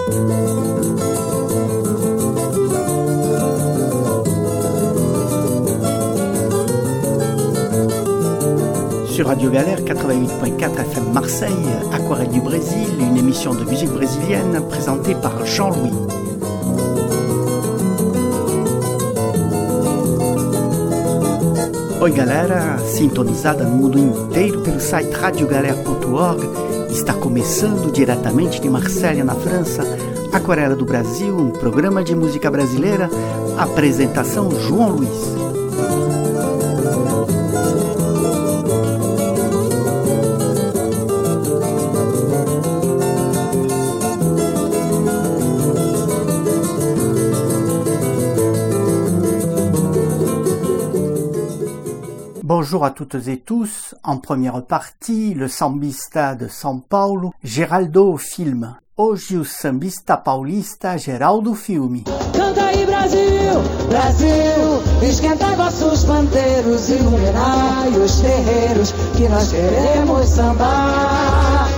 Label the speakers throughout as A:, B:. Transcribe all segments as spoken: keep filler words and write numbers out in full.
A: Sur Radio Galère quatre-vingt-huit point quatre F M Marseille, Aquarelle du Brésil, une émission de musique brésilienne présentée par Jean-Louis. Oi galera, sintonizada no mundo inteiro pelo site radio galera ponto org, está começando diretamente de Marselha, na França, Aquarela do Brasil, um programa de música brasileira, apresentação João Luiz. Bonjour à toutes et tous. En première partie, le sambista de São Paulo, Geraldo Filme. Hoje o sambista paulista Geraldo Filme.
B: Canta aí Brasil, Brasil, esquenta vossos pandeiros, iluminai os terreiros, que nós queremos sambar.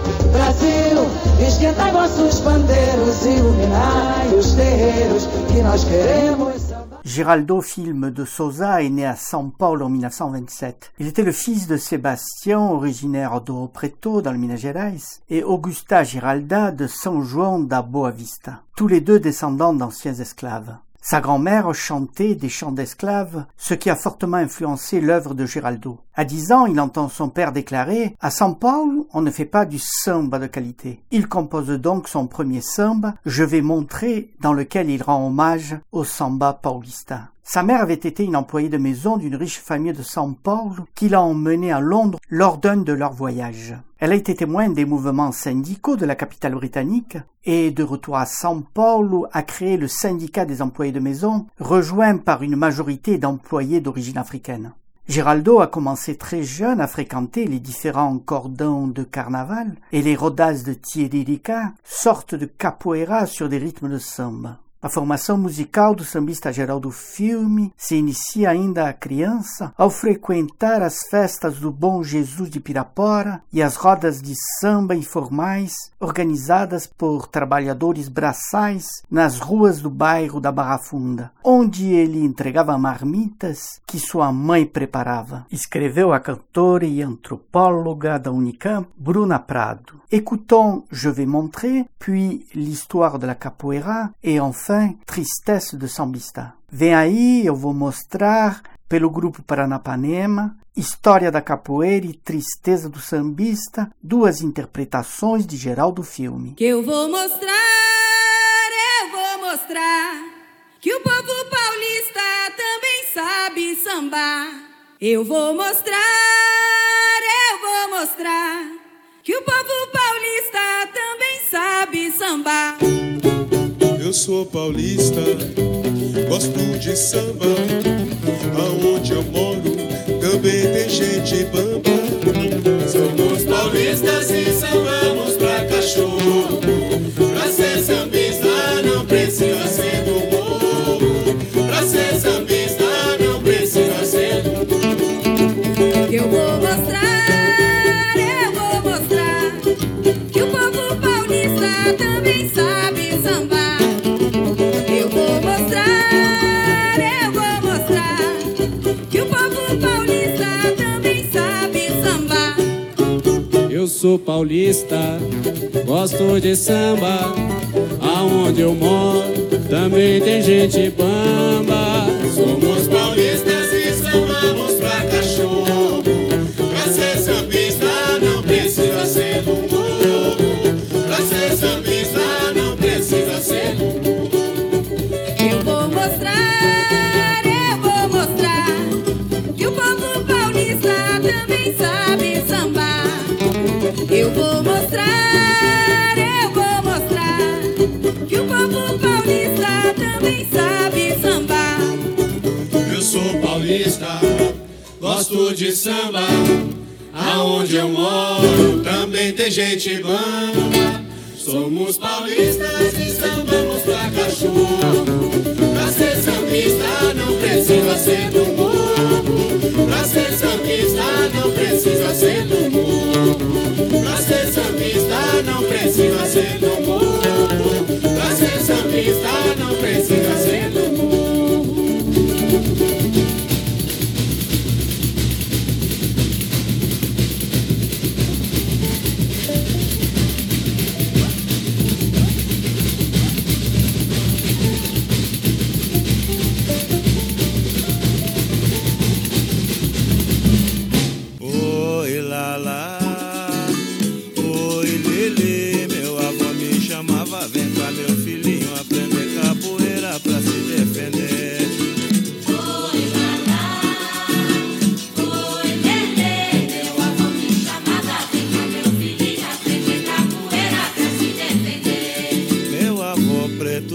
B: Brasil, esquenta vossos pandeiros, iluminai os terreiros, que nós queremos sambar.
A: Geraldo Filme de Souza est né à São Paulo en dix-neuf cent vingt-sept. Il était le fils de Sébastien, originaire d'Ouro Preto, dans le Minas Gerais, et Augusta Giralda de São João da Boa Vista, tous les deux descendants d'anciens esclaves. Sa grand-mère chantait des chants d'esclaves, ce qui a fortement influencé l'œuvre de Geraldo. À dix ans, il entend son père déclarer « À São Paulo, on ne fait pas du samba de qualité ». Il compose donc son premier samba, « Je vais montrer », dans lequel il rend hommage au samba paulista. Sa mère avait été une employée de maison d'une riche famille de São Paulo qui l'a emmenée à Londres lors d'un de leurs voyages. Elle a été témoin des mouvements syndicaux de la capitale britannique et, de retour à São Paulo, a créé le syndicat des employés de maison, rejoint par une majorité d'employés d'origine africaine. Geraldo a commencé très jeune à fréquenter les différents cordons de carnaval et les rodas de tiririca, sorte de capoeira sur des rythmes de samba. A formação musical do sambista Geraldo Filme se inicia ainda criança ao frequentar as festas do Bom Jesus de Pirapora e as rodas de samba informais organizadas por trabalhadores braçais nas ruas do bairro da Barra Funda, onde ele entregava marmitas que sua mãe preparava. Escreveu a cantora e antropóloga da Unicamp, Bruna Prado. Écoutons Je vais montrer, puis l'histoire de la capoeira et enfin Tristesse de Sambista. Vem aí, eu vou mostrar, pelo grupo Paranapanema, História da Capoeira e Tristeza do Sambista, duas interpretações de Geraldo Filme.
C: Que eu vou mostrar, eu vou mostrar, que o povo paulista também sabe sambar. Eu vou mostrar, eu vou mostrar, que o povo paulista também sabe sambar.
D: Eu sou paulista, gosto de samba, aonde eu moro também tem gente bamba. Somos paulistas e sambamos pra cachorro, pra ser sambista não precisa ser do morro, pra ser sambista não precisa ser do morro.
C: Eu vou mostrar, eu vou mostrar, que o povo paulista também sabe sambar.
E: Eu sou paulista, gosto de samba, aonde eu moro também tem gente bamba.
D: Somos paulistas e sambamos pra cachorro, pra ser sambista não precisa ser do morro, pra ser sambista não precisa ser do morro.
C: Eu vou mostrar, eu vou mostrar, que o povo paulista também sabe sambar. Eu vou mostrar, eu vou mostrar, que o povo paulista também sabe sambar.
D: Eu sou paulista, gosto de samba, aonde eu moro também tem gente bamba. Somos paulistas e sambamos pra cachorro, pra ser sambista não precisa ser do morro, pra ser sambista não precisa ser do morro, pra ser sambista não precisa ser do morro.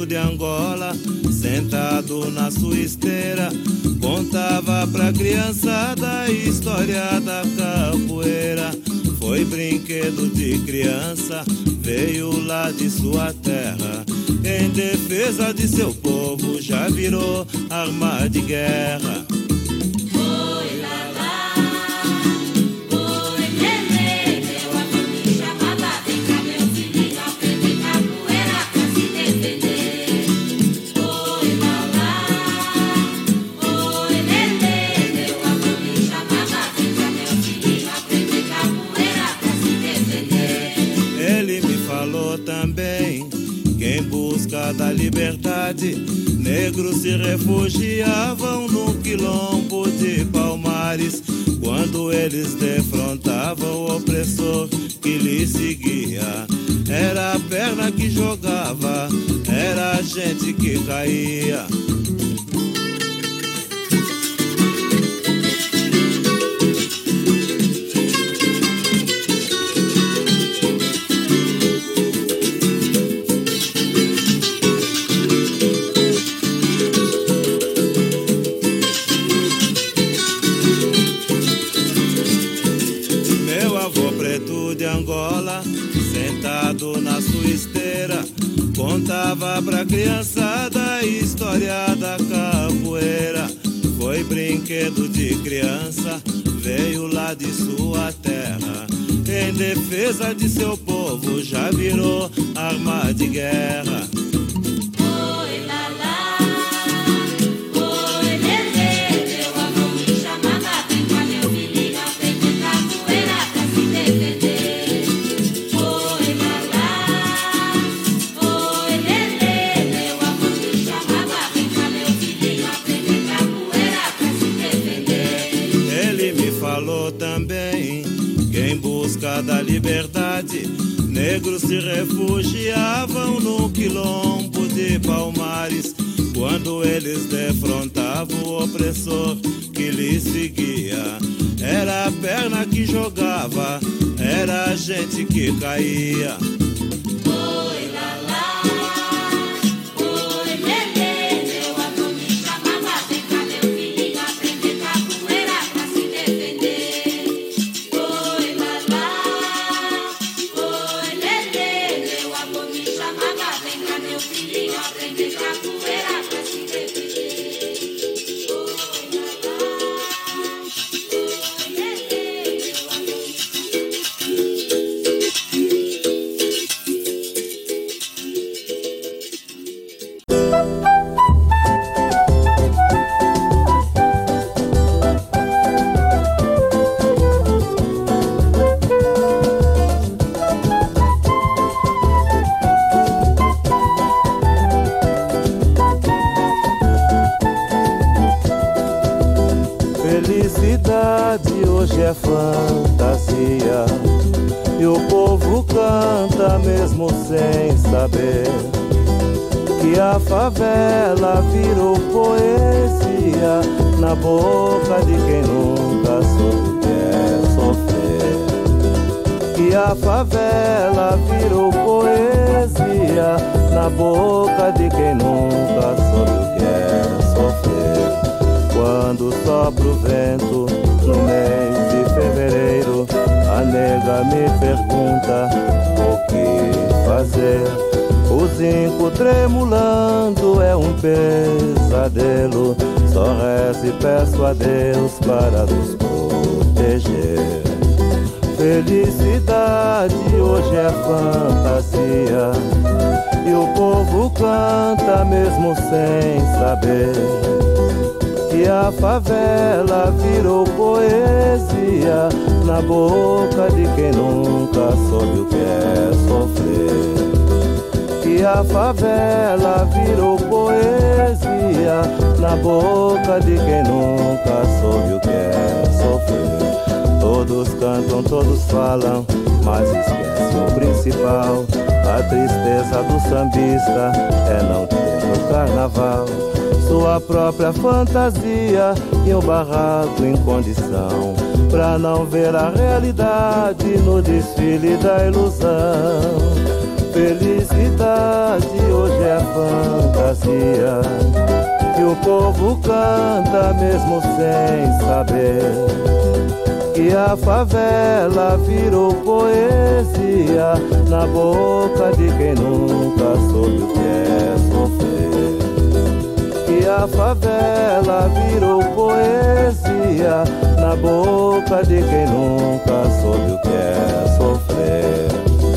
F: preto de Angola, sentado na sua esteira, contava pra criançada a história da capoeira. Foi brinquedo de criança, veio lá de sua terra. Em defesa de seu povo, já virou arma de guerra. Da liberdade, negros se refugiavam no quilombo de Palmares, quando eles defrontavam o opressor que lhes seguia. Era a perna que jogava, era a gente que caía. Contava pra criançada a história da capoeira. Foi brinquedo de criança, veio lá de sua terra. Em defesa de seu povo, já virou arma de guerra. Da liberdade, negros se refugiavam no quilombo de Palmares, quando eles defrontavam o opressor que lhes seguia. Era a perna que jogava, era a gente que caía.
G: Favela virou poesia na boca de quem nunca soube que é sofrer. Que a favela virou poesia na boca de quem nunca soube o que é sofrer. Quando sopra o vento no mês de fevereiro, a nega me pergunta o que fazer. O zinco tremulando é um pesadelo. Só rezo e peço a Deus para nos proteger. Felicidade hoje é fantasia, e o povo canta mesmo sem saber que a favela virou poesia na boca de quem nunca soube o que é sofrer. Que a favela virou poesia na boca de quem nunca soube o que é sofrer. Todos cantam, todos falam, mas esquecem o principal. A tristeza do sambista é não ter no carnaval sua própria fantasia e um barraco em condição pra não ver a realidade no desfile da ilusão. Felicidade hoje é fantasia que o povo canta mesmo sem saber que a favela virou poesia na boca de quem nunca soube o que é sofrer. Que a favela virou poesia na boca de quem nunca soube o que é sofrer.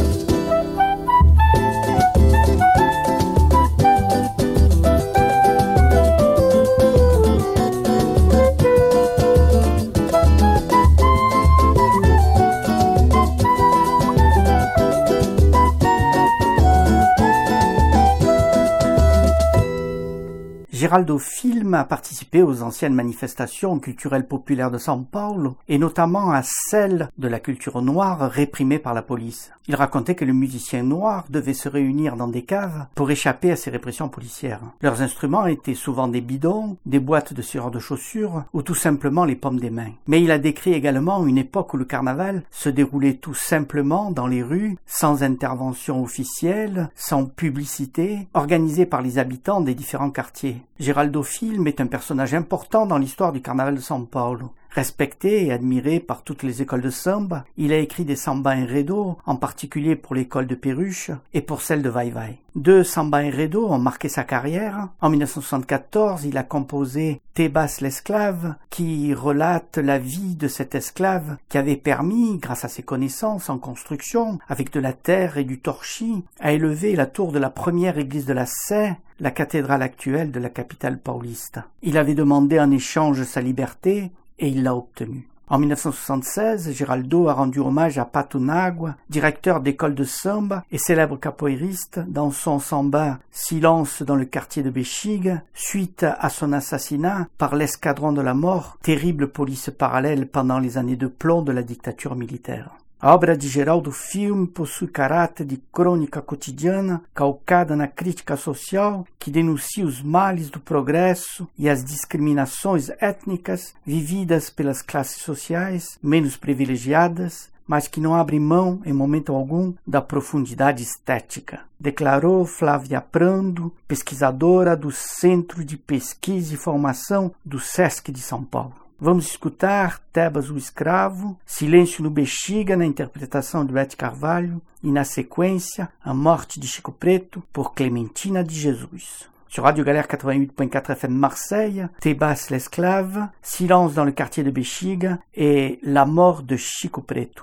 A: Geraldo Filme a participé aux anciennes manifestations culturelles populaires de São Paulo et notamment à celles de la culture noire réprimée par la police. Il racontait que les musiciens noirs devaient se réunir dans des caves pour échapper à ces répressions policières. Leurs instruments étaient souvent des bidons, des boîtes de serrures de chaussures ou tout simplement les paumes des mains. Mais il a décrit également une époque où le carnaval se déroulait tout simplement dans les rues, sans intervention officielle, sans publicité, organisé par les habitants des différents quartiers. Geraldo Filme est un personnage important dans l'histoire du carnaval de São Paulo. Respecté et admiré par toutes les écoles de samba, il a écrit des samba enredo, en particulier pour l'école de Perruche et pour celle de Vai Vai. Deux samba enredo ont marqué sa carrière. En mille neuf cent soixante-quatorze, il a composé Tebas l'esclave, qui relate la vie de cet esclave qui avait permis, grâce à ses connaissances en construction, avec de la terre et du torchis, à élever la tour de la première église de la Sé, la cathédrale actuelle de la capitale pauliste. Il avait demandé en échange sa liberté et il l'a obtenu. En mille neuf cent soixante-seize, Geraldo a rendu hommage à Pato Nagua, directeur d'école de samba et célèbre capoeiriste, dans son samba Silence dans le quartier de Bexiga, suite à son assassinat par l'escadron de la mort, terrible police parallèle pendant les années de plomb de la dictature militaire. A obra de Geraldo Filme possui caráter de crônica cotidiana, calcada na crítica social, que denuncia os males do progresso e as discriminações étnicas vividas pelas classes sociais menos privilegiadas, mas que não abre mão, em momento algum, da profundidade estética. Declarou Flávia Prando, pesquisadora do Centro de Pesquisa e Formação do Sesc de São Paulo. Vamos escutar Tebas o Escravo, Silêncio no Bexiga na interpretação de Bete Carvalho e, na sequência, A Morte de Chico Preto por Clementina de Jesus. Sur Radio Galère quatre-vingt-huit point quatre F M Marseille, Tebas l'esclave, Silence dans le quartier de Bexiga et La mort de Chico Preto.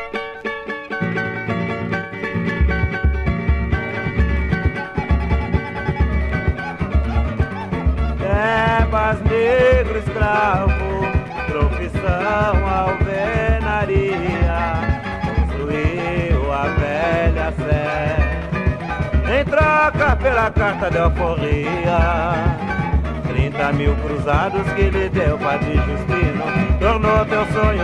G: Tebas negro escravo, profissão alvenaria, construiu a velha Sé, em troca pela carta de alforria. Trinta mil cruzados que lhe deu Padre Justino, tornou teu sonho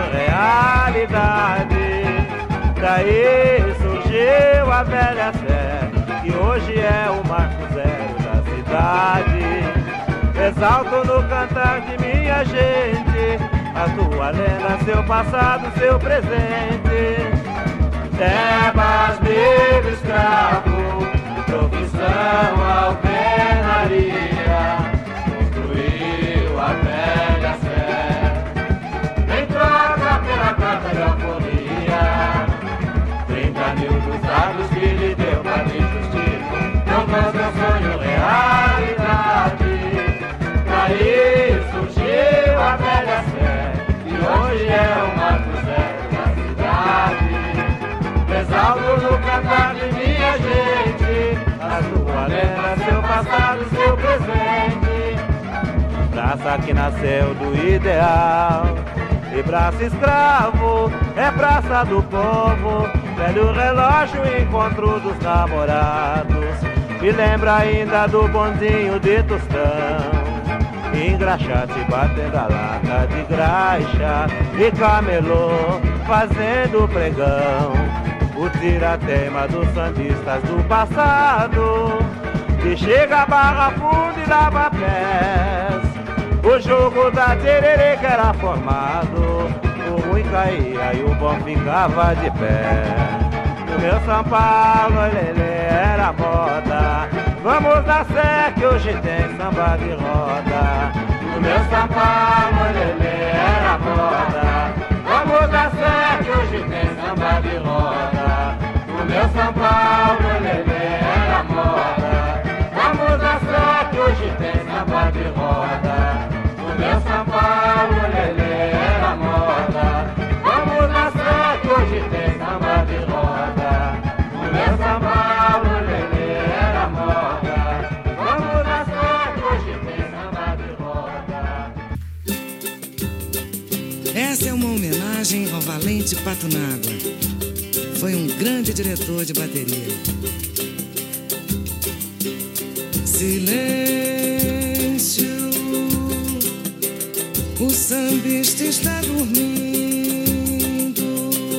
G: realidade. Daí surgiu a velha Sé, que hoje é o marco zero da cidade. Exalto no cantar de minha gente a tua lenda, seu passado, seu presente. Tebas negro escravo, profissão alvenaria, construiu a velha Sé, em troca pela carta de alforria. Trinta mil cruzados que lhe deu Padre Justino, tornou seu sonho realidade. Daí surgiu a velha Sé, que hoje é o marco zero da cidade. Exalto no cantar de minha gente a tua lenda, seu passado, seu presente. Praça que nasceu do ideal e braço escravo é praça do povo. Velho relógio, encontro dos namorados, me lembra ainda do bondinho de Tostão, engraxate batendo a lata de graxa e camelô fazendo pregão. O tiratema dos sambistas do passado, que chega a Barra Funda e dava pés. O jogo da tererê que era formado, o ruim caía e o bom ficava de pé. No meu São Paulo, lelê, era moda Vamos na Sé que hoje tem samba de roda. O meu São Paulo, lelê, era moda. Vamos na Sé que hoje tem samba de roda. O meu São Paulo, lelê, era moda. Vamos na Sé que hoje tem samba de roda. O meu São Paulo, lelê, era moda. Vamos na Sé que hoje tem samba de roda. O meu São Paulo, lelê, era moda. Vamos na Sé que hoje tem samba de roda.
H: Essa é uma homenagem ao Valente Patunágua. Foi um grande diretor de bateria. Silêncio, o sambista está dormindo.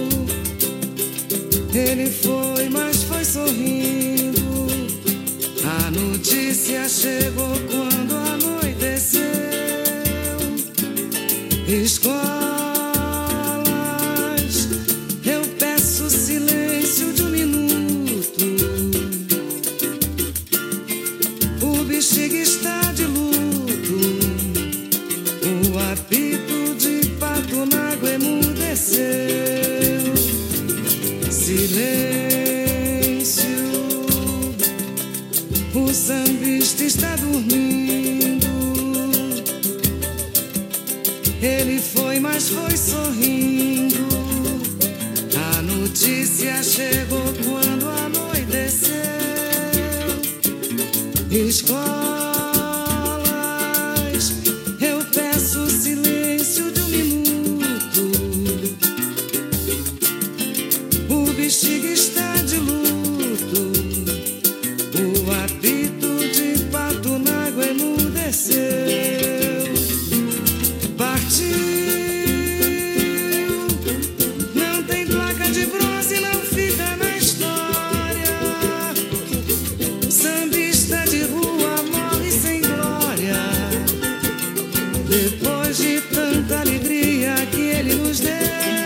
H: Ele foi, mas foi sorrindo. A notícia chegou quando anoiteceu. Escolas, eu peço silêncio de um minuto. O bexiga está de luto. O apito de Patunágua emudeceu. Silêncio, o sambista está dormindo. Ele foi, mas foi sorrindo. A notícia chegou quando anoiteceu. Escolas, eu peço silêncio de um minuto. O bexiga está de luto. O apito de Patunágua emudeceu. Não tem placa de bronze, não fica na história. Sambista de rua morre sem glória. Depois de tanta alegria que ele nos deu.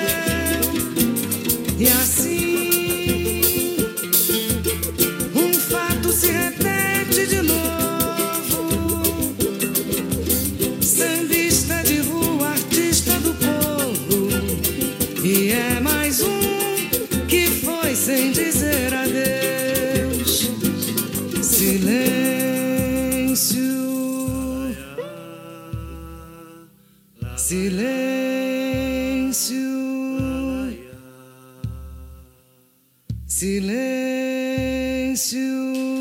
H: E assim um fato se repete de novo. Sambista de rua, artista do povo. E é mais um que foi sem dizer adeus. Silêncio, silêncio, silêncio.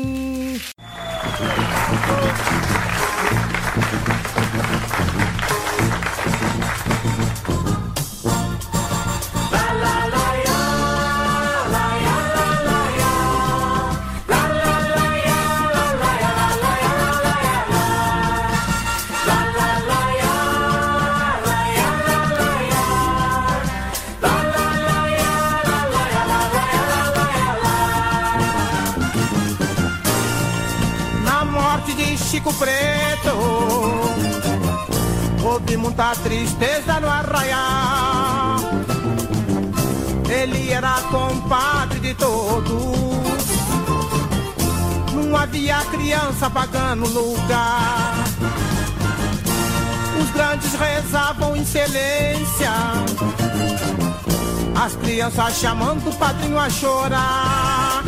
I: Chico Preto, houve muita tristeza no arraial. Ele era compadre de todos. Não havia criança pagando lugar. Os grandes rezavam em silêncio, as crianças chamando o padrinho a chorar.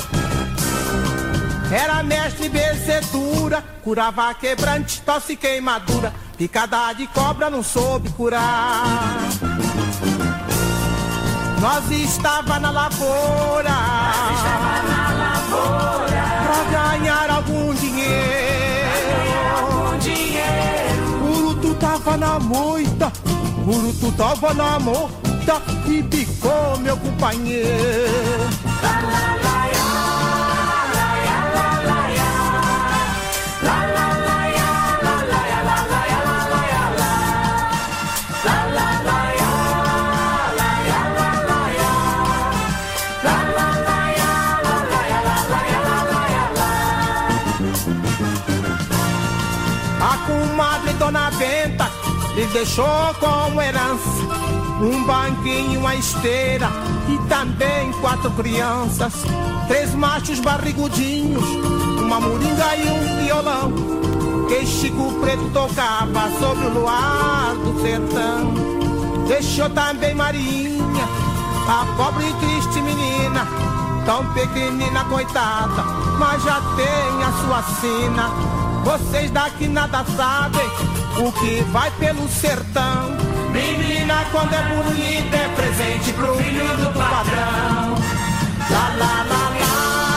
I: Era mestre benzetura, curava quebrante, tosse e queimadura. Picada de cobra não soube curar. Nós estava na lavoura, Nós estava na lavoura pra ganhar algum dinheiro. Algum dinheiro. Urutu tava na moita, Urutu tava na moita e picou meu companheiro. La, la, la, Dona Benta lhe deixou como herança um banquinho, uma esteira e também quatro crianças. Três machos barrigudinhos, uma mulher conga e um violão, que Chico Preto tocava sobre o luar do sertão. Deixou também Marinha, a pobre e triste menina, tão pequenina, coitada, mas já tem a sua sina. Vocês daqui nada sabem o que vai pelo sertão. Menina, quando é bonita, é presente pro filho do patrão. Lá, lá, lá, lá.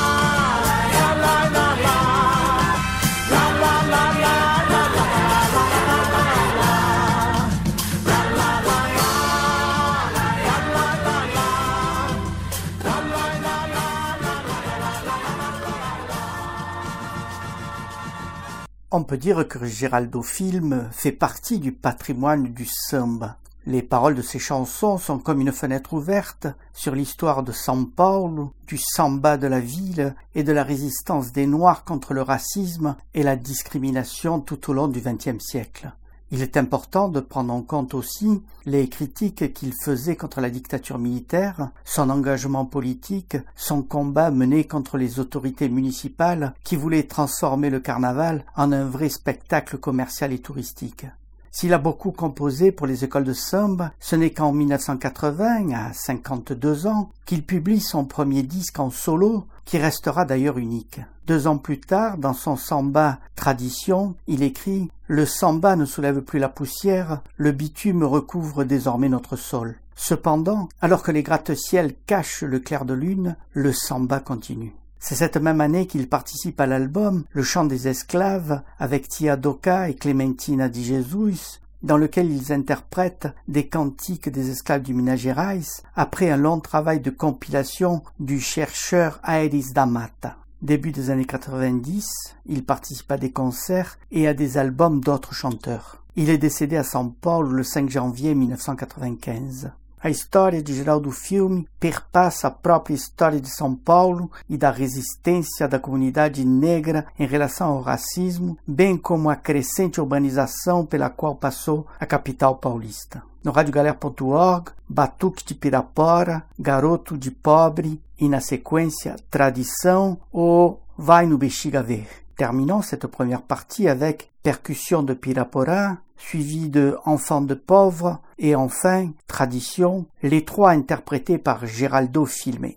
A: On peut dire que Geraldo Filme fait partie du patrimoine du samba. Les paroles de ses chansons sont comme une fenêtre ouverte sur l'histoire de São Paulo, du samba de la ville et de la résistance des Noirs contre le racisme et la discrimination tout au long du vingtième siècle. Il est important de prendre en compte aussi les critiques qu'il faisait contre la dictature militaire, son engagement politique, son combat mené contre les autorités municipales qui voulaient transformer le carnaval en un vrai spectacle commercial et touristique. S'il a beaucoup composé pour les écoles de samba, ce n'est qu'en mille neuf cent quatre-vingts, à cinquante-deux ans, qu'il publie son premier disque en solo, qui restera d'ailleurs unique. Deux ans plus tard, dans son samba Tradition, il écrit « Le samba ne soulève plus la poussière, le bitume recouvre désormais notre sol. » Cependant, alors que les gratte-ciels cachent le clair de lune, le samba continue. C'est cette même année qu'il participe à l'album Le chant des esclaves avec Tia Doca et Clementina de Jesus, dans lequel ils interprètent des cantiques des esclaves du Minas Gerais après un long travail de compilation du chercheur Aeris da Mata. Début des années quatre-vingt-dix, il participe à des concerts et à des albums d'autres chanteurs. Il est décédé à São Paulo le cinq janvier mille neuf cent quatre-vingt-quinze. A história de Geraldo Filme perpassa a própria história de São Paulo e da resistência da comunidade negra em relação ao racismo, bem como a crescente urbanização pela qual passou a capital paulista. No rádio galera ponto org, Batuque de Pirapora, Garoto de Pobre e, na sequência, Tradição ou Vai no Bexiga Ver. Terminons cette première partie avec Percussion de Pirapora, suivi de Enfants de pauvres et enfin Tradition, les trois interprétés par Geraldo Filme.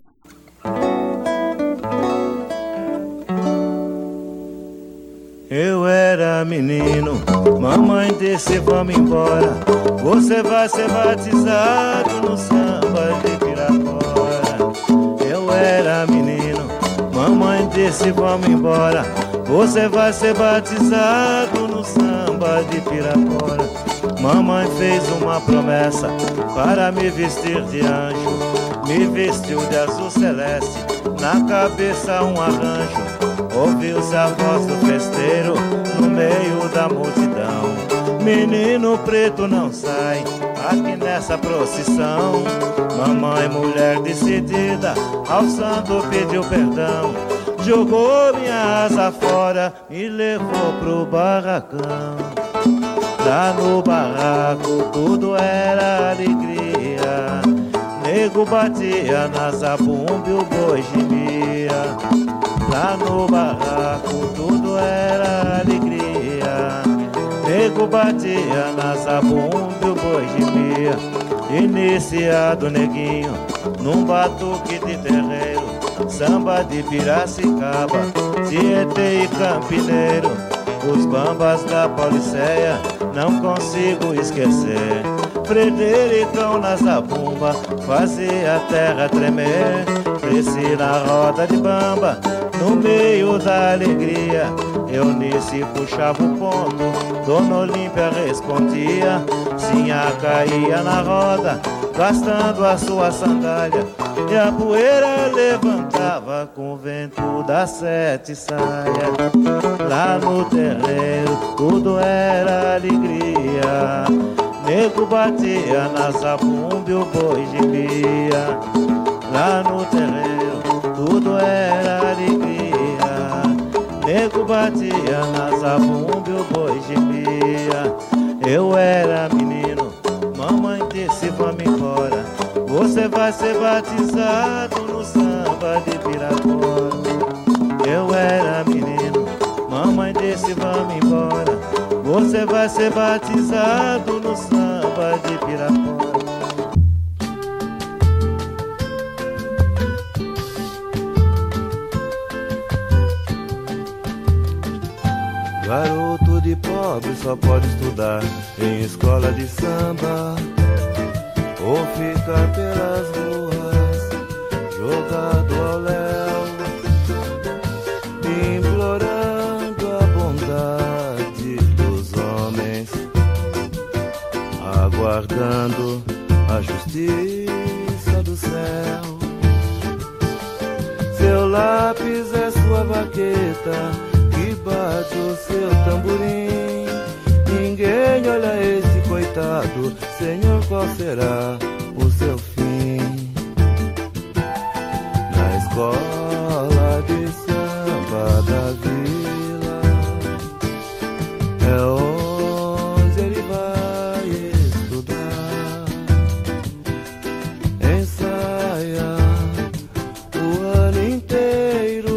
F: Eu era menino, mamãe disse vamos embora, você vai ser batizado no samba de Pirapora. Eu era menino, mamãe disse vamos embora, você vai ser batizado no samba de Pirapora. Mamãe fez uma promessa para me vestir de anjo, me vestiu de azul celeste, na cabeça um arranjo. Ouviu-se a voz do festeiro no meio da multidão. Menino preto não sai aqui nessa procissão. Mamãe, mulher decidida, ao santo pediu perdão. Jogou minha asa fora, me levou pro barracão. Lá no barraco tudo era alegria, nego batia na zabumba e o boi gemia. Lá no barraco tudo era alegria, nego batia na zabumba e o boi gemia. Iniciado neguinho num batuque de terreiro, samba de Piracicaba, Tietê e Campineiro. Os bambas da Pauliceia não consigo esquecer. Fredericão na zabumba fazia a terra tremer. Cresci na roda de bamba, no meio da alegria. Eunice puxava o ponto, Dona Olímpia respondia. Sinha caía na roda, gastando a sua sandália, e a poeira levantava com o vento das sete saias. Lá no terreiro tudo era alegria, nego batia na zabumba e o boi gemia. Lá no terreiro tudo era alegria, nego batia na zabumba e o boi gemia. Eu era menino, mamãe disse vamos embora, você vai ser batizado no samba de Pirapora. Eu era menino,
G: desse vamos embora, você vai ser batizado no samba de Pirapora. Garoto de pobre só pode estudar em escola de samba, ou ficar pelas ruas, jogado ao léu, implorando a bondade dos homens, aguardando a justiça do céu. Seu lápis é sua baqueta, que bate o seu tamborim. Ninguém olha esse coitado, Senhor, qual será o seu fim? Na escola de samba da vila é onde ele vai estudar, ensaia o ano inteiro,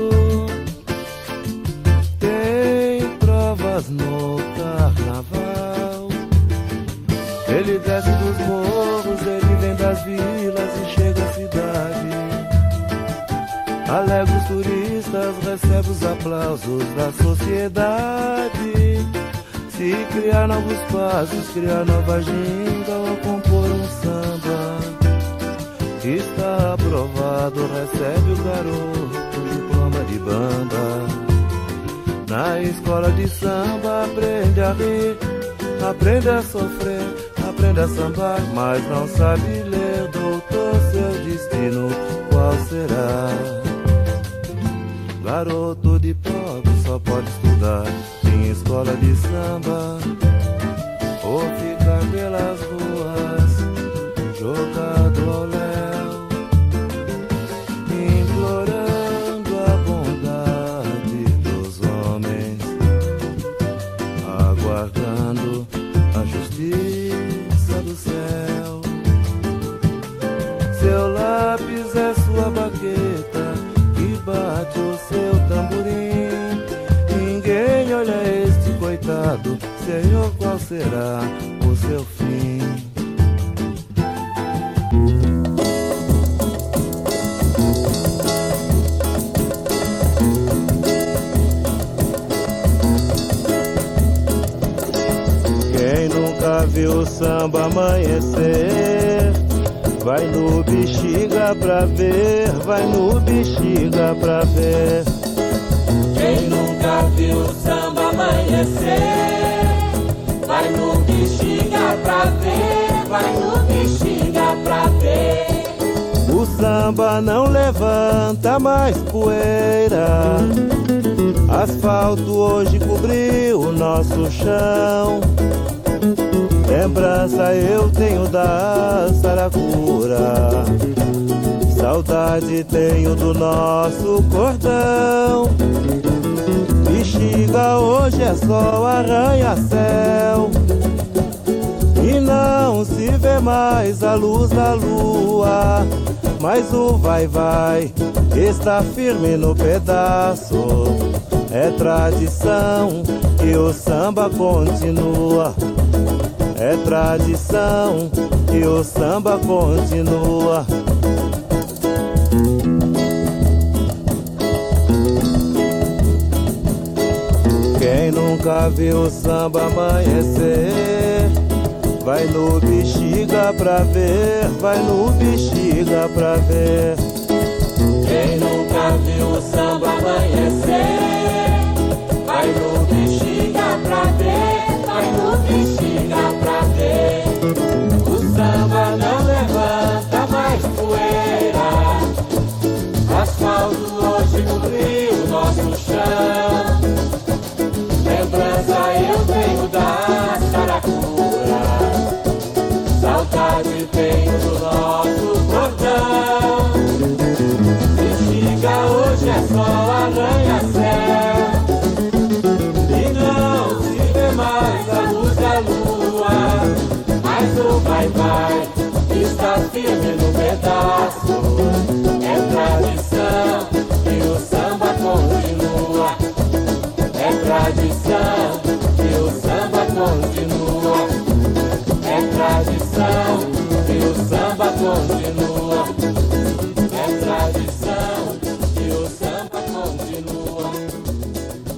G: tem provas no carnaval. Ele desce dos morros, ele vem das vilas e chega à cidade. Alegre os turistas, recebe os aplausos da sociedade. Se criar novos passos, criar nova ginga ou compor um samba, está aprovado, recebe o garoto diploma de banda. Na escola de samba aprende a rir, aprende a sofrer, aprende a sambar, mas não sabe ler, doutor, seu destino qual será? Garoto de pobre só pode estudar em escola de samba, ou ficar pelas ruas, jogado ao léu, implorando a bondade dos homens, aguardando a justiça do céu. Seu lápis é sua baqueta, que bate o seu tamborim. Ninguém olha este coitado, Senhor, qual será o seu fim? Quem nunca viu o samba amanhecer, vai no Bexiga pra ver, vai no Bexiga pra ver.
J: Quem nunca viu o samba amanhecer, vai no Bexiga pra ver, vai no Bexiga pra ver.
G: O samba não levanta mais poeira, asfalto hoje cobriu o nosso chão. Lembrança eu tenho da saracura, saudade tenho do nosso cordão. Bexiga hoje é só arranha-céu, e não se vê mais a luz da lua. Mas o vai-vai está firme no pedaço, é tradição e o samba continua. É tradição e o samba continua. Quem nunca viu o samba amanhecer, vai no Bexiga pra ver, vai no Bexiga pra ver.
J: Quem nunca viu o samba amanhecer, vai no Bexiga pra ver, vai no Bexiga pra ver. O samba não levanta mais poeira, asfalto hoje cobriu o nosso chão. Lembrança eu tenho da saracura, saudade tenho do nosso cordão. Bexiga hoje é só arranha-céu, e não se vê mais a luz da lua. Mas o vai-vai está firme no pedaço, é tradição e o samba continua. É tradição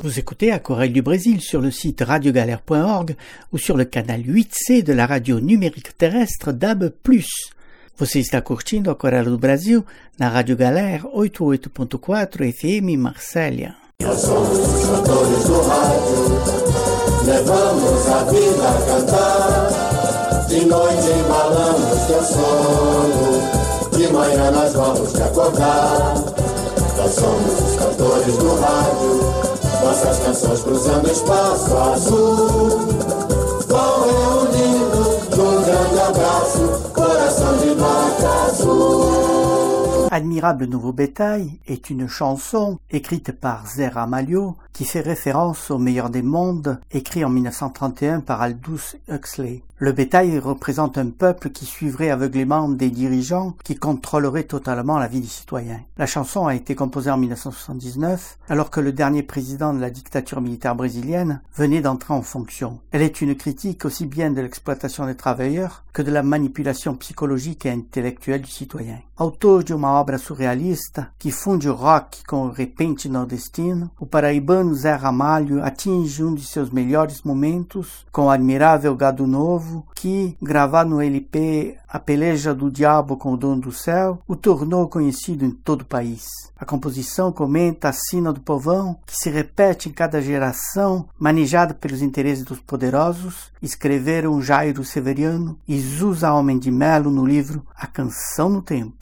A: Vous écoutez Aquarelle du Brésil sur le site radio galère point org ou sur le canal huit C de la radio numérique terrestre D A B plus. Você está curtindo Aquarela do Brasil na Rádio Galera oitenta e oito ponto quatro F M Marsella.
K: Nós somos os cantores do rádio, levamos a vida a cantar. De noite embalamos teu sono, de manhã nós vamos te acordar. Nós somos os cantores do rádio, nossas canções cruzando o espaço azul. Vão reunindo num grande abraço, coração de vaca azul.
A: Admirable Nouveau Bétail est une chanson écrite par Zer Ramalho qui fait référence au meilleur des mondes, écrit en mille neuf cent trente et un par Aldous Huxley. Le bétail représente un peuple qui suivrait aveuglément des dirigeants qui contrôleraient totalement la vie des citoyens. La chanson a été composée en mille neuf cent soixante-dix-neuf, alors que le dernier président de la dictature militaire brésilienne venait d'entrer en fonction. Elle est une critique aussi bien de l'exploitation des travailleurs que de la manipulation psychologique et intellectuelle du citoyen. Autor de uma obra surrealista que funde o rock com o repente nordestino, o paraibano Zé Ramalho atinge um de seus melhores momentos com o admirável Gado Novo, que, gravado no L P A Peleja do Diabo com o Dono do Céu, o tornou conhecido em todo o país. A composição comenta a sina do povão, que se repete em cada geração, manejada pelos interesses dos poderosos, escreveram Jairo Severiano e Zusa Homem de Melo no livro A Canção no Tempo.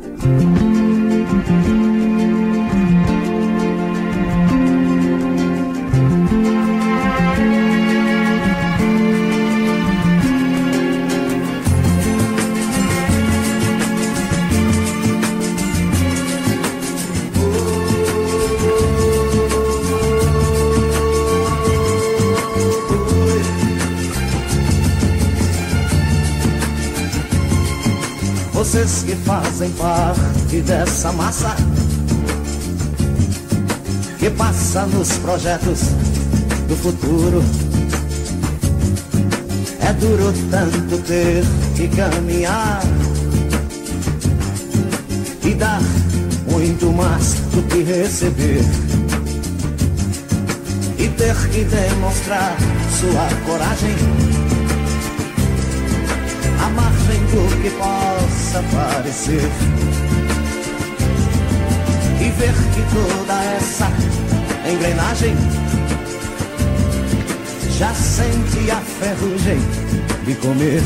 L: Vocês que fazem parte dessa massa que passa nos projetos do futuro. É duro tanto ter que caminhar e dar muito mais do que receber, e ter que demonstrar sua coragem à margem do que possa parecer, e ver que toda essa engrenagem já sente a ferrugem de comer.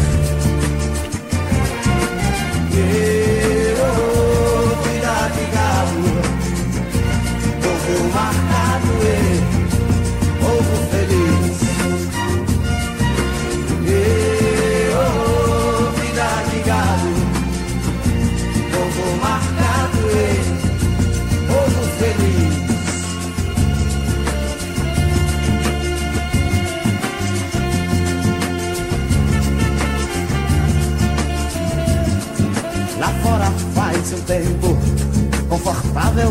L: E oh, cuidado de galo, povo marcado e povo feliz. E oh, cuidado de galo, povo marcado e povo feliz. Lá fora faz um tempo confortável,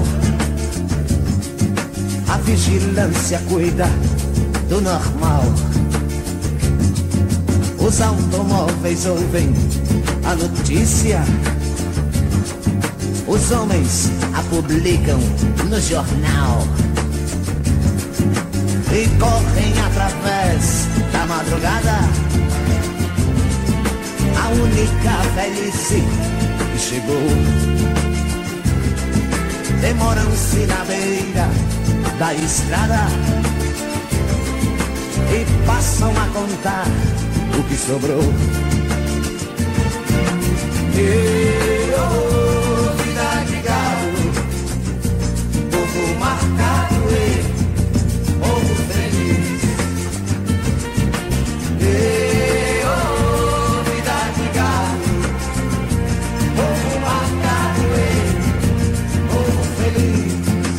L: a vigilância cuida do normal. Os automóveis ouvem a notícia, os homens a publicam no jornal e correm através da madrugada. A única velhice que chegou, demoram-se na beira da estrada e passam a contar o que sobrou. E oh, vida de galo, povo marcado e povo feliz. E oh, vida de galo, povo marcado e povo feliz.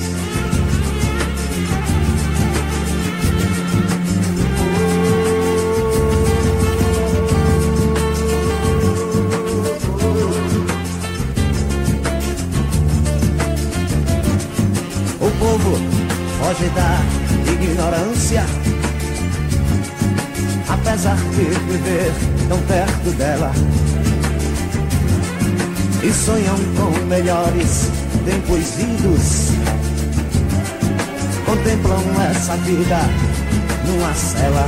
L: O povo foge da ignorância, apesar de viver tão perto dela, e sonham com melhores tempos vindos, contemplam essa vida numa cela,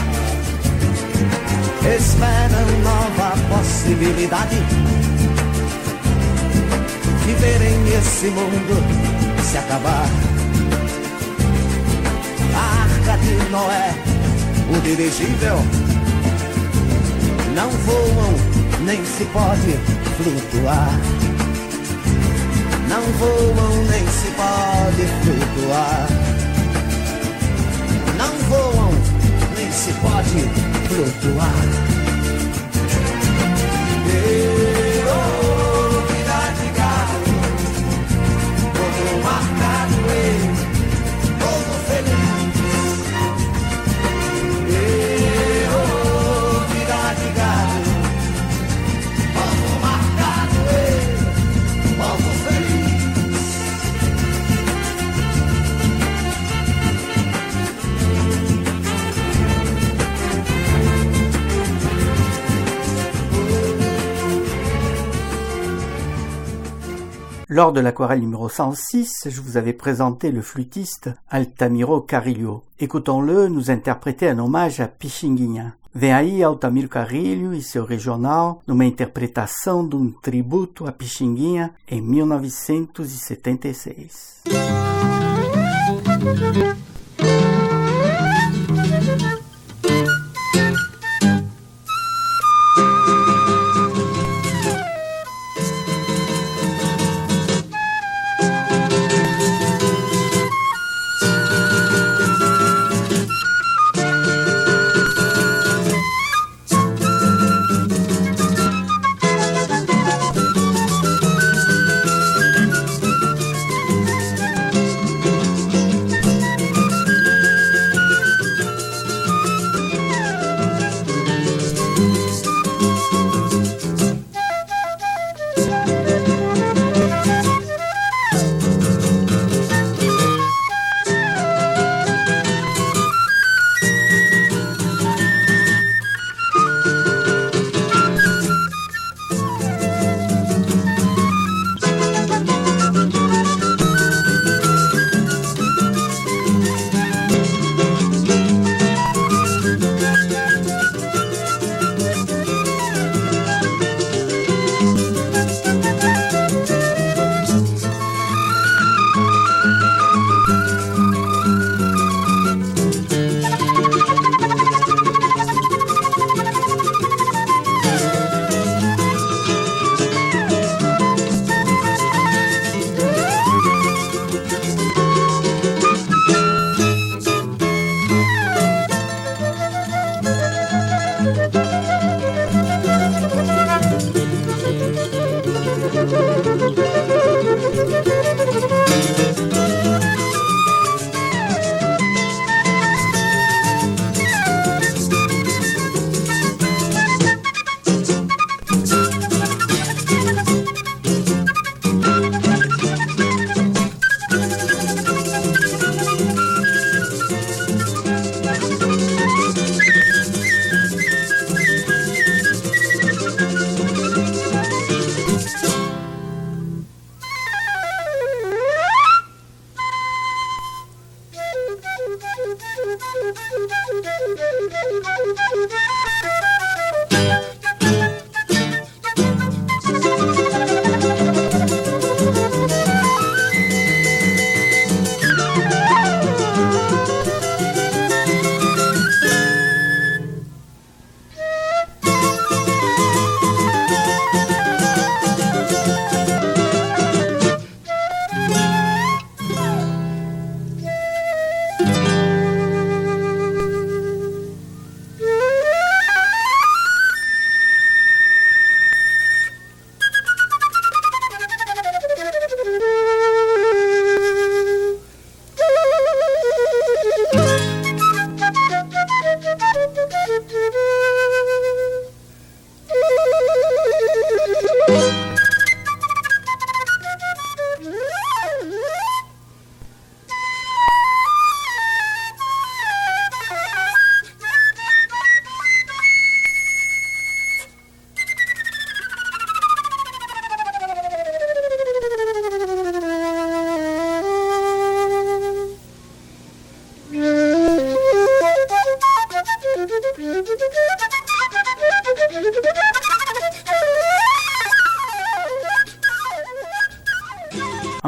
L: esperam nova possibilidade, viverem esse mundo se acabar. A Arca de Noé, o dirigível, não voam, nem se pode flutuar. Não voam, nem se pode flutuar. Não voam, nem se pode flutuar.
A: Lors de l'aquarelle numéro cent six, je vous avais présenté le flûtiste Altamiro Carrillo. Écoutons-le nous interpréter un hommage à Pixinguinha. Vem aí Altamiro Carrillo e seu regional numa interpretação de um tributo a Pixinguinha em mil novecentos e setenta e seis.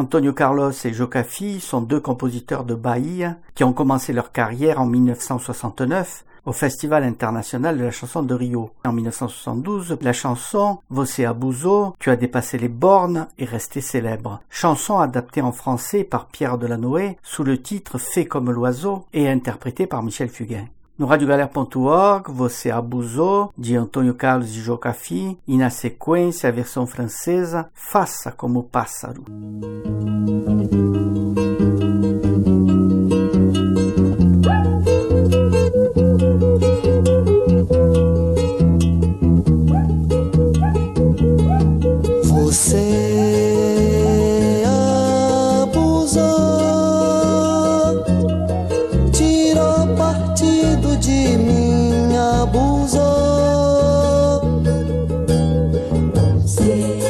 A: Antonio Carlos et Joe Caffey sont deux compositeurs de Bahia qui ont commencé leur carrière en mille neuf cent soixante-neuf au Festival international de la chanson de Rio. En mille neuf cent soixante-douze, la chanson « Você abusou », « Tu as dépassé les bornes » est restée célèbre. Chanson adaptée en français par Pierre Delanoë sous le titre « Fait comme l'oiseau » et interprétée par Michel Fugain. No radio galera ponto org, Você abusou, de Antonio Carlos e Joe Caffey, e na sequência a versão francesa Faça como pássaro.
M: Você abusou, tirou partido de mim, abusou. Você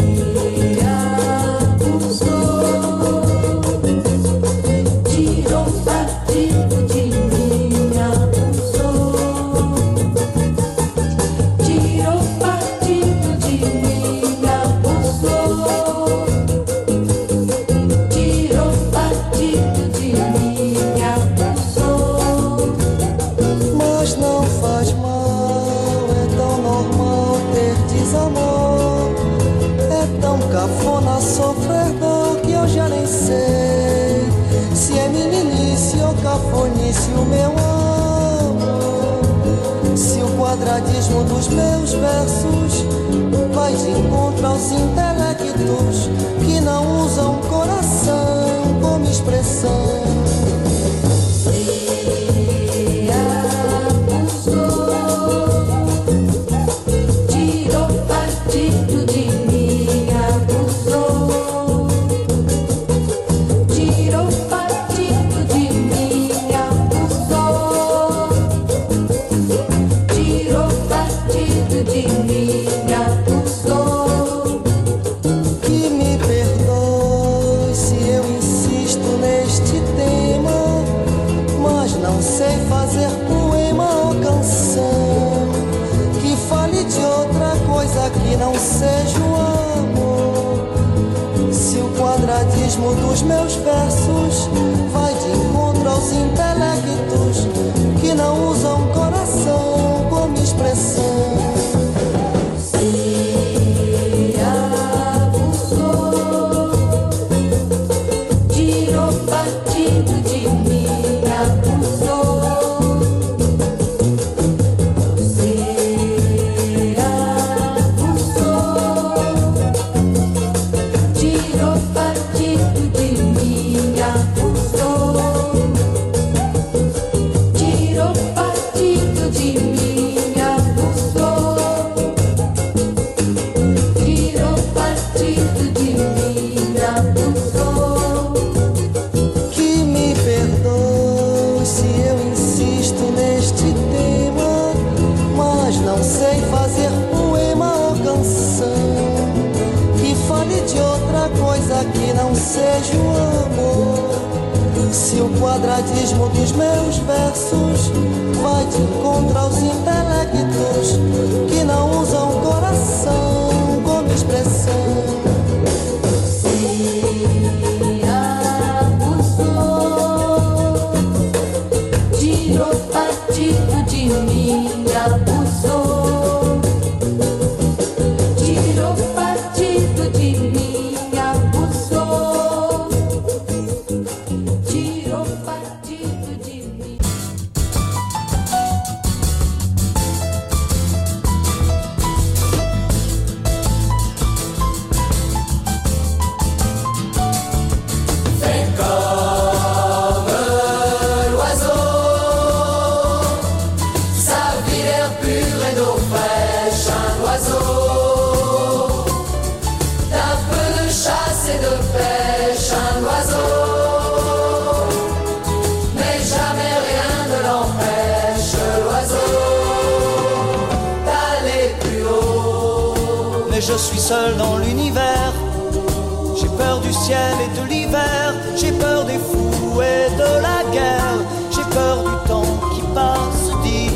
M: abusou, tirou partido de mim, abusou. Tirou partido de mim. Tirou partido de mim, abusou. Mas não faz mal, é tão normal ter desamor. É tão cafona sofrer dor que eu já nem sei se é meninice ou cafonice o meu amor. Se o quadradismo dos meus versos vai de encontro aos intelectos que não usam coração como expressão. Você abusou, tirou partido de mim, abusou. Tirou partido de mim, abusou. Tirou partido de mim, abusou. Que me perdoe se eu insisto neste tema, mas não sei fazer poema ou canção que fale de outra coisa que não seja o amor. Se o quadradismo dos meus versos vai de encontro aos intelectos que não usam coração como expressão. Você abusou, tirou partido de mim, abusou. Você abusou, tirou partido de mim, abusou. Tirou partido de mim, abusou. Tirou partido de mim, abusou. Que me perdoe se eu insisto neste tema, mas não sei fazer poema ou canção que fale de outra coisa que não seja o amor. Se o quadradismo dos meus versos vai de encontro aos intelectos que não usam coração como expressão. Você abusou, tirou partido de mim, abusou. Tirou partido de mim, abusou. Tirou partido de mim.
N: Fais comme l'oiseau, sa vie l'air pur et d'eau fraîche, un oiseau d'un peu de chasse et de pêche, un oiseau, mais jamais rien ne l'empêche, l'oiseau, d'aller plus haut.
L: Mais je suis seul dans l'univers. J'ai peur du ciel et de l'hiver. J'ai peur des fous et de la guerre. J'ai peur du temps qui passe. Dis,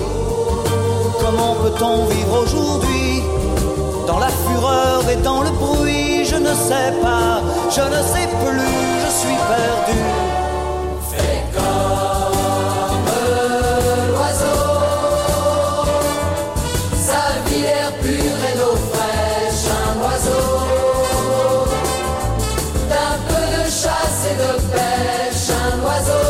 L: comment peut-on vivre aujourd'hui dans la fureur et dans le bruit? Je ne sais pas, je ne sais plus, je suis perdu.
N: Fais comme l'oiseau, sa vie l'air pur et d'eau fraîche, un oiseau d'un peu de chasse et de pêche, un oiseau,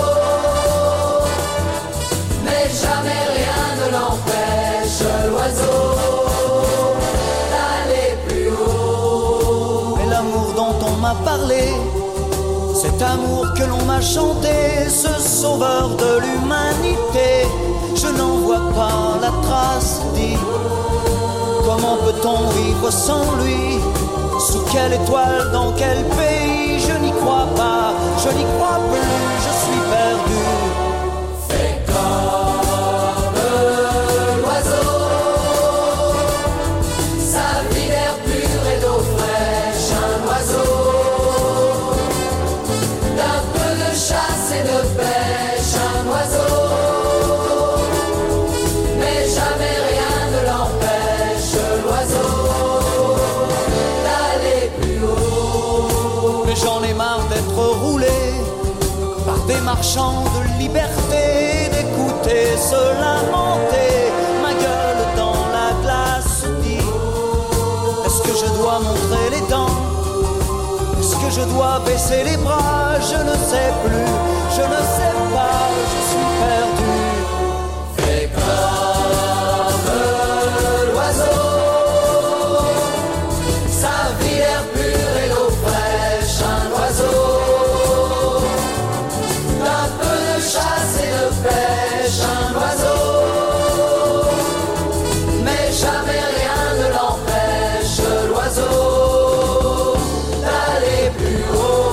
N: mais jamais rien ne l'empêche, l'oiseau, d'aller plus haut.
L: Mais l'amour dont on m'a parlé, cet amour que l'on m'a chanté, ce sauveur de l'humanité, je n'en vois pas la trace, dis. Comment peut-on vivre sans lui? Sous quelle étoile, dans quel pays? Je n'y crois pas, je n'y crois plus, je suis perdu.
N: Fais comme l'oiseau, sa vie d'air pur et d'eau fraîche, un oiseau d'un peu de chasse et de pêche, un oiseau, mais jamais rien ne l'empêche, l'oiseau, d'aller plus haut.
L: Mais j'en ai marre d'être roulé par des marchands de liberté, d'écouter se lamenter, ma gueule dans la glace dit. Est-ce que je dois montrer les dents? Est-ce que je dois baisser les bras? Je ne sais plus, je ne sais pas, je suis perdu.
N: Fais comme l'oiseau, sa vie l'air pur et l'eau fraîche, un oiseau d'un peu de chasse et de pêche, un oiseau, mais jamais rien ne l'empêche, l'oiseau, d'aller plus haut.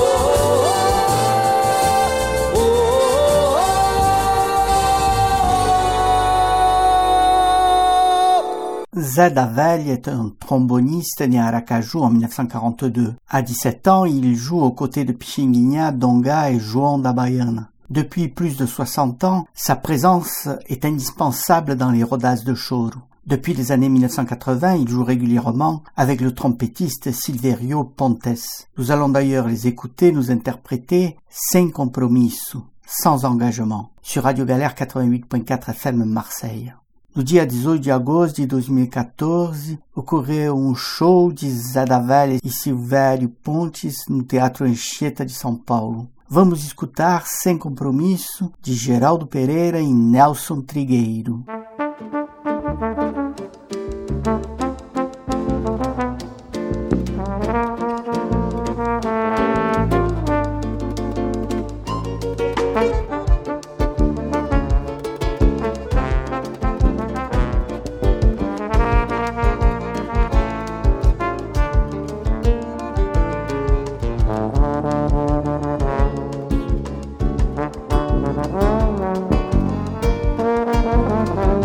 A: Zed Avelli est un tromboniste né à Aracaju en mille neuf cent quarante-deux. À dix-sept ans, il joue aux côtés de Pixinguinha, Donga et João da Baiana. Depuis plus de soixante ans, sa présence est indispensable dans les rodas de choro. Depuis les années mille neuf cent quatre-vingts, il joue régulièrement avec le trompettiste Silverio Pontes. Nous allons d'ailleurs les écouter nous interpréter Sem Compromisso, sans engagement, sur Radio Galère quatre-vingt-huit point quatre F M Marseille. No dia dezoito de agosto de dois mil e quatorze, ocorreu um show de Zed Avelli e Silvério Pontes no Teatro Anchieta de São Paulo. Vamos escutar Sem Compromisso, de Geraldo Pereira e Nelson Trigueiro.
O: Thank you.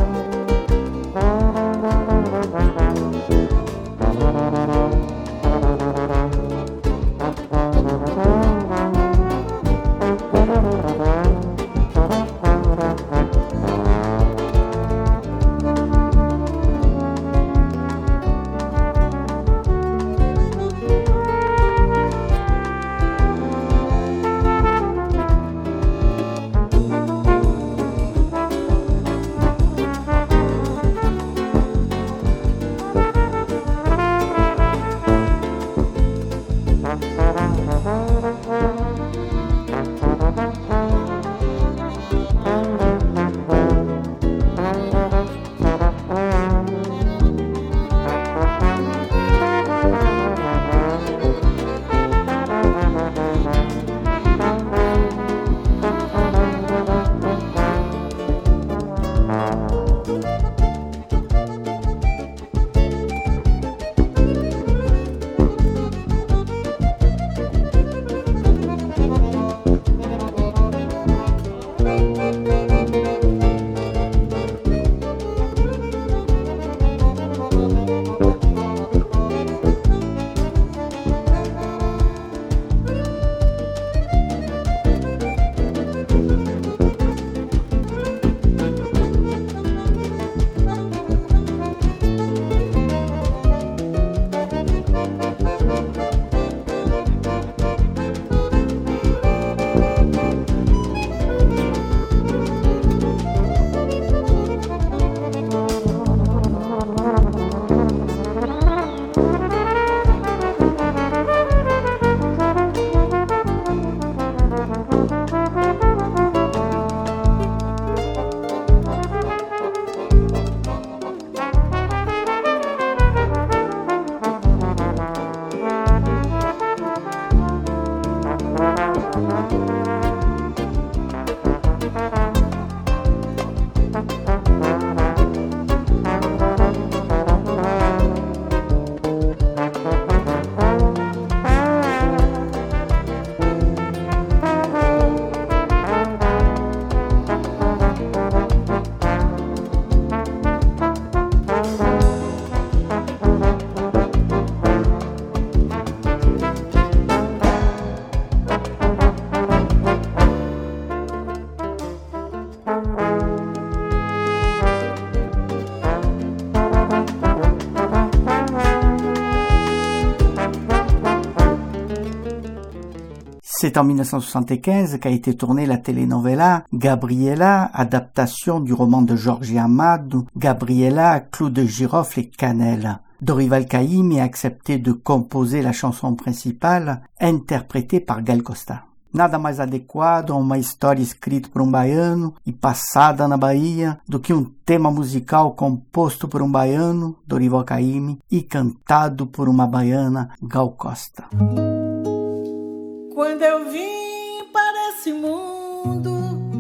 A: C'est en mille neuf cent soixante-quinze qu'a été tournée la telenovela Gabriela, adaptation du roman de Jorge Amado, Gabriela, clou de girofle et cannelle. Dorival Caymmi a accepté de composer la chanson principale, interprétée par Gal Costa. Nada mais adequado a uma história escrita por um baiano e passada na Bahia do que um tema musical composto por um baiano, Dorival Caymmi, e cantado por uma baiana, Gal Costa.
O: Quando eu vim para esse mundo,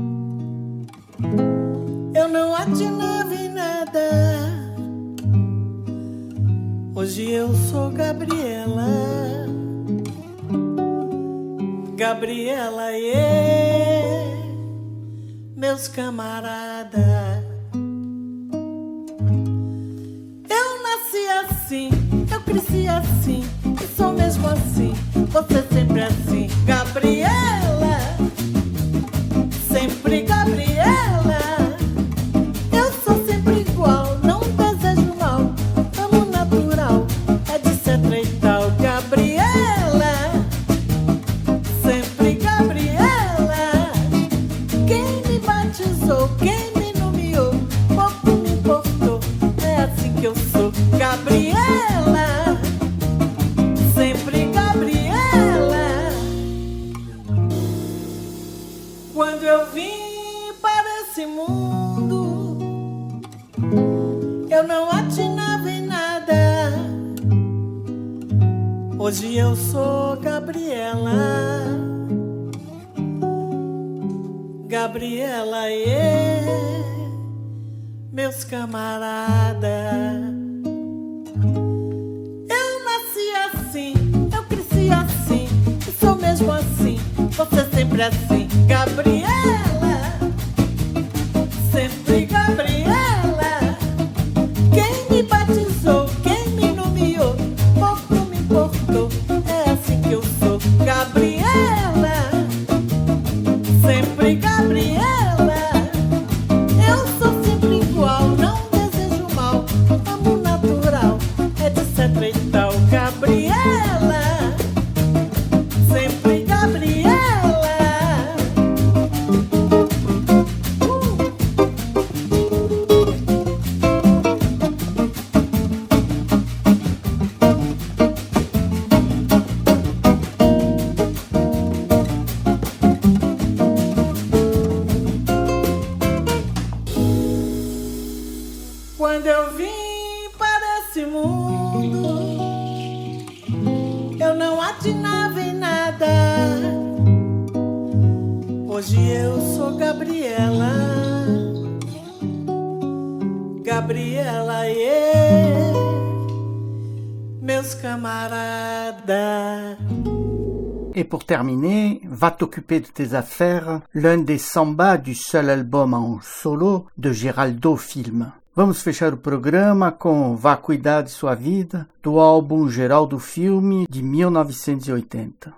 O: eu não atinava em nada. Hoje eu sou Gabriela, Gabriela e yeah, meus camaradas. Eu nasci assim, eu cresci assim, e sou mesmo assim, você sempre assim. Gabriela, sempre Gabriela. Eu sou sempre igual, não desejo mal, amo natural, é de ser e tal. Gabriela, sempre Gabriela. Quem me batizou, quem me nomeou, pouco me importou, é assim que eu sou. Gabriela, sempre Gabriela. Quando eu vim para esse mundo, eu não atinava em nada. Hoje eu sou Gabriela, Gabriela e yeah, meus camaradas. Eu nasci assim, eu cresci assim, e sou mesmo assim, você sempre assim. Gabriela, sempre Gabriela. Quem me batizou, quem me nomeou, pouco me importou, é assim que eu sou. Gabriela, sempre Gabriela. Eu sou sempre igual, não desejo mal, amo natural, é de ser e tal. Gabriela, sempre Gabriela. Quando eu vim para esse mundo, eu não atinava em nada. Hoje eu sou Gabriela, Gabriela e yeah, meus camaradas.
A: Et pour terminer, Va t'occuper de tes affaires, l'un des sambas du seul album en solo de Geraldo Filme. Vamos fechar o programa com Vá Cuidar de Sua Vida, do álbum Geraldo Filme de mil novecentos e oitenta.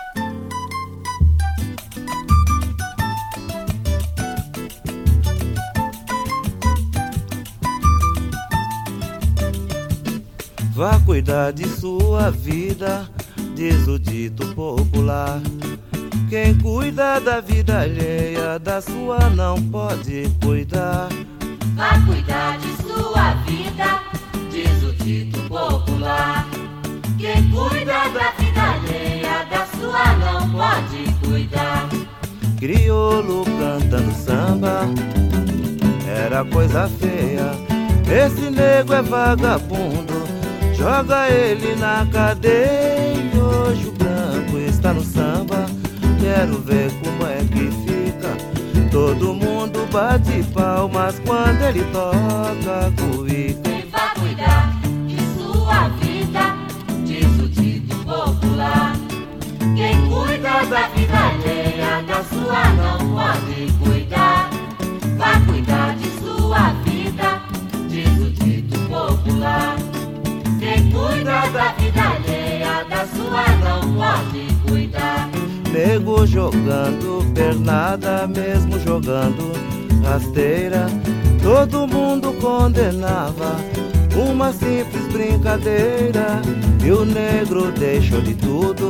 F: Vá cuidar de sua vida, diz o dito popular. Quem cuida da vida alheia, da sua não pode cuidar.
P: Vá cuidar de sua vida, diz o dito popular. Quem cuida da vida alheia, da sua não pode cuidar.
F: Crioulo cantando samba, era coisa feia. Esse nego é vagabundo, joga ele na cadeia. Hoje o branco está no samba, quero ver como é que fica. Todo mundo bate palmas quando ele toca cuíca.
P: E vá cuidar de sua vida, diz o dito popular. Quem cuida da vida alheia, da sua não pode cuidar. Vá cuidar de sua vida, diz o dito popular. Quem cuida da vida alheia, da sua não pode cuidar.
F: Nego jogando pernada, mesmo jogando rasteira, todo mundo condenava uma simples brincadeira. E o negro deixou de tudo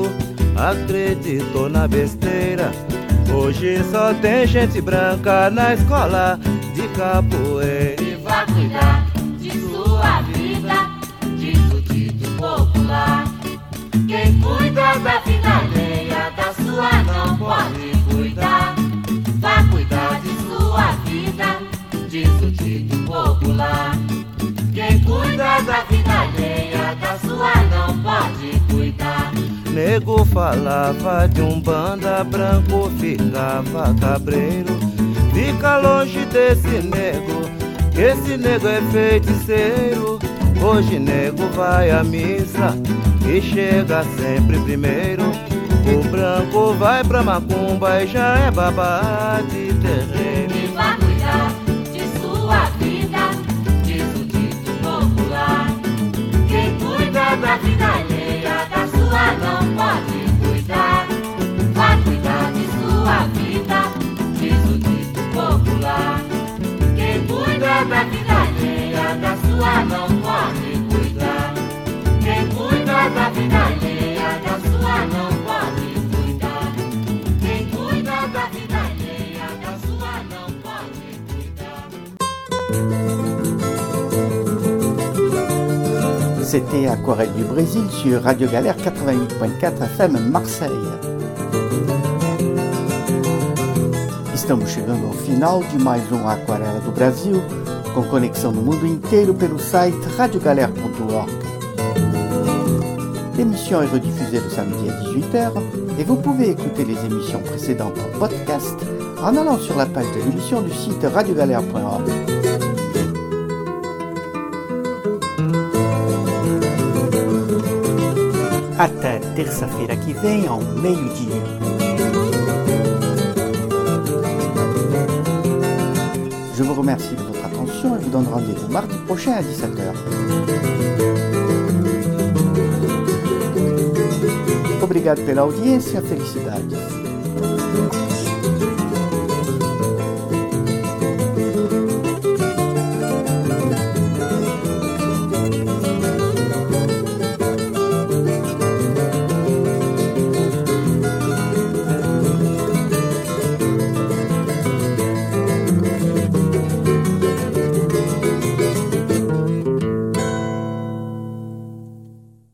G: acreditou na besteira. Hoje só tem gente branca na escola de capoeira.
P: E vá cuidar de sua vida, diz o dito popular. Quem cuida da vida alheia, da sua não pode cuidar. Vá cuidar de sua vida, diz o dito popular. Quem cuida da vida alheia, da sua não pode cuidar.
G: Nego falava de um banda, branco ficava cabreiro. Fica longe desse nego, que esse nego é feiticeiro. Hoje nego vai à missa e chega sempre primeiro. O branco vai pra macumba e já é babá de terreiro.
P: E vá cuidar de sua vida, diz o dito popular. Quem cuida da vida alheia, da sua não pode cuidar. Vá cuidar de sua vida, diz o dito popular. Quem cuida da vida alheia, da sua não pode cuidar. Quem cuida da vida alheia, da sua não pode cuidar. Quem cuida da vida alheia, da sua não pode cuidar.
A: C'était Aquarelle du Brésil sur Radio Galère quatre-vingt-huit point quatre F M Marseille. Estamos chegando ao final de mais um Aquarela do Brasil, com conexão no mundo inteiro pelo site radio galère ponto org. L'émission est rediffusée le samedi à dix-huit heures et vous pouvez écouter les émissions précédentes en podcast en allant sur la page de l'émission du site radio galère point org. Até terça-feira que vem, ao meio-dia. Je vous remercie de votre attention et vous donne rendez-vous mardi prochain à dix-sept heures. Obrigado pela audiência, felicidades.